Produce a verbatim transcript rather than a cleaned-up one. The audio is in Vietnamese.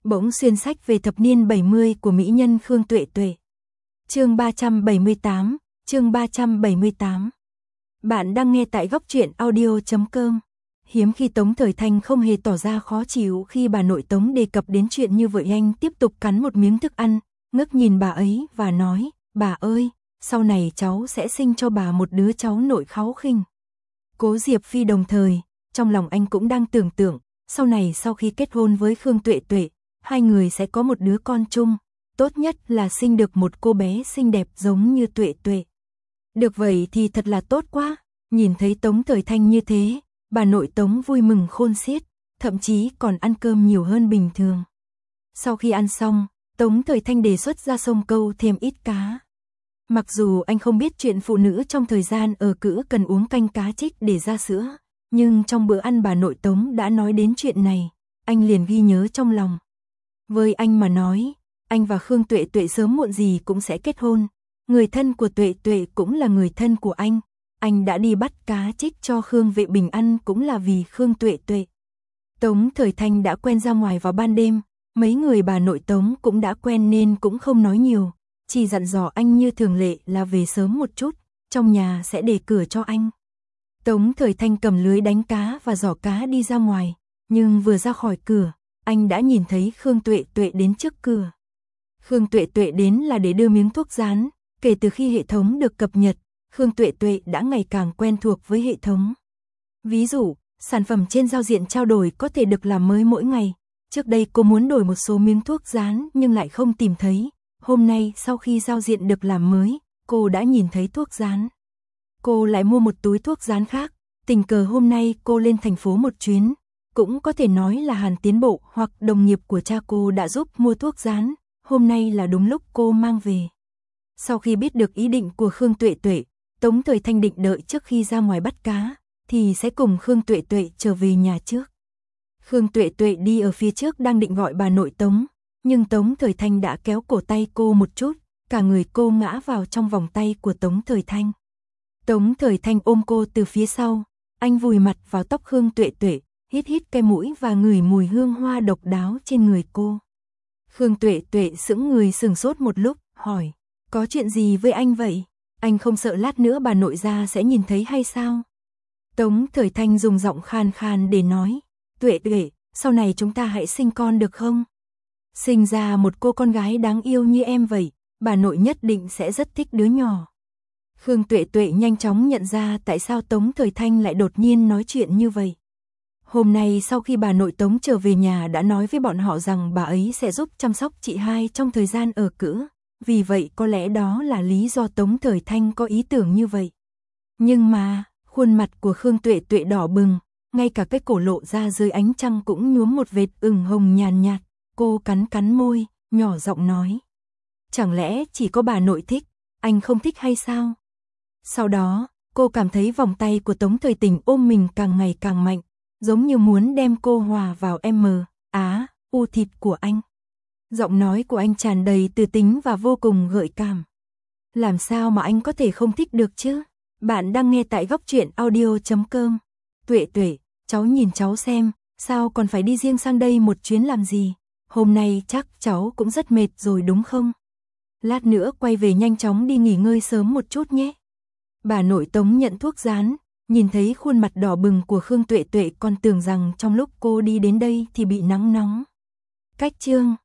Bỗng xuyên sách về thập niên bảy mươi của mỹ nhân Khương Tuệ Tuệ. Chương ba trăm bảy mươi tám, chương ba trăm bảy mươi tám. Bạn đang nghe tại góc truyện audio chấm com. Hiếm khi Tống Thời Thanh không hề tỏ ra khó chịu khi bà nội Tống đề cập đến chuyện như vậy. Anh tiếp tục cắn một miếng thức ăn, ngước nhìn bà ấy và nói, bà ơi, sau này cháu sẽ sinh cho bà một đứa cháu nội kháu khinh. Cố Diệp Phi đồng thời, trong lòng anh cũng đang tưởng tượng, sau này sau khi kết hôn với Khương Tuệ Tuệ, hai người sẽ có một đứa con chung, tốt nhất là sinh được một cô bé xinh đẹp giống như Tuệ Tuệ. Được vậy thì thật là tốt quá, nhìn thấy Tống Thời Thanh như thế, bà nội Tống vui mừng khôn xiết, thậm chí còn ăn cơm nhiều hơn bình thường. Sau khi ăn xong, Tống Thời Thanh đề xuất ra sông câu thêm ít cá. Mặc dù anh không biết chuyện phụ nữ trong thời gian ở cữ cần uống canh cá trích để ra sữa, nhưng trong bữa ăn bà nội Tống đã nói đến chuyện này, anh liền ghi nhớ trong lòng. Với anh mà nói, anh và Khương Tuệ Tuệ sớm muộn gì cũng sẽ kết hôn, người thân của Tuệ Tuệ cũng là người thân của anh, anh đã đi bắt cá trích cho Khương Vệ Bình ăn cũng là vì Khương Tuệ Tuệ. Tống Thời Thanh đã quen ra ngoài vào ban đêm, mấy người bà nội Tống cũng đã quen nên cũng không nói nhiều, chỉ dặn dò anh như thường lệ là về sớm một chút, trong nhà sẽ để cửa cho anh. Tống Thời Thanh cầm lưới đánh cá và giỏ cá đi ra ngoài, nhưng vừa ra khỏi cửa, anh đã nhìn thấy Khương Tuệ Tuệ đến trước cửa. Khương Tuệ Tuệ đến là để đưa miếng thuốc rán, kể từ khi hệ thống được cập nhật, Khương Tuệ Tuệ đã ngày càng quen thuộc với hệ thống. Ví dụ, sản phẩm trên giao diện trao đổi có thể được làm mới mỗi ngày. Trước đây cô muốn đổi một số miếng thuốc rán nhưng lại không tìm thấy. Hôm nay sau khi giao diện được làm mới, cô đã nhìn thấy thuốc rán. Cô lại mua một túi thuốc rán khác, tình cờ hôm nay cô lên thành phố một chuyến. Cũng có thể nói là Hàn Tiến Bộ hoặc đồng nghiệp của cha cô đã giúp mua thuốc rán, hôm nay là đúng lúc cô mang về. Sau khi biết được ý định của Khương Tuệ Tuệ, Tống Thời Thanh định đợi trước khi ra ngoài bắt cá, thì sẽ cùng Khương Tuệ Tuệ trở về nhà trước. Khương Tuệ Tuệ đi ở phía trước đang định gọi bà nội Tống, nhưng Tống Thời Thanh đã kéo cổ tay cô một chút, cả người cô ngã vào trong vòng tay của Tống Thời Thanh. Tống Thời Thanh ôm cô từ phía sau, anh vùi mặt vào tóc Khương Tuệ Tuệ, hít hít cái mũi và ngửi mùi hương hoa độc đáo trên người cô. Khương Tuệ Tuệ sững người sừng sốt một lúc, hỏi, có chuyện gì với anh vậy? Anh không sợ lát nữa bà nội ra sẽ nhìn thấy hay sao? Tống Thời Thanh dùng giọng khan khan để nói, Tuệ Tuệ, sau này chúng ta hãy sinh con được không? Sinh ra một cô con gái đáng yêu như em vậy, bà nội nhất định sẽ rất thích đứa nhỏ. Khương Tuệ Tuệ nhanh chóng nhận ra tại sao Tống Thời Thanh lại đột nhiên nói chuyện như vậy. Hôm nay sau khi bà nội Tống trở về nhà đã nói với bọn họ rằng bà ấy sẽ giúp chăm sóc chị hai trong thời gian ở cữ, vì vậy có lẽ đó là lý do Tống Thời Thanh có ý tưởng như vậy. Nhưng mà, khuôn mặt của Khương Tuệ Tuệ đỏ bừng, ngay cả cái cổ lộ ra dưới ánh trăng cũng nhuốm một vệt ửng hồng nhàn nhạt, cô cắn cắn môi, nhỏ giọng nói. Chẳng lẽ chỉ có bà nội thích, anh không thích hay sao? Sau đó, cô cảm thấy vòng tay của Tống Thời Tình ôm mình càng ngày càng mạnh, giống như muốn đem cô hòa vào M, á, u thịt của anh. Giọng nói của anh tràn đầy từ tính và vô cùng gợi cảm. Làm sao mà anh có thể không thích được chứ? Bạn đang nghe tại góc truyện audio chấm com. Tuệ Tuệ, cháu nhìn cháu xem, sao còn phải đi riêng sang đây một chuyến làm gì? Hôm nay chắc cháu cũng rất mệt rồi đúng không? Lát nữa quay về nhanh chóng đi nghỉ ngơi sớm một chút nhé. Bà nội Tống nhận thuốc rán, nhìn thấy khuôn mặt đỏ bừng của Khương Tuệ Tuệ còn tưởng rằng trong lúc cô đi đến đây thì bị nắng nóng. Cách chương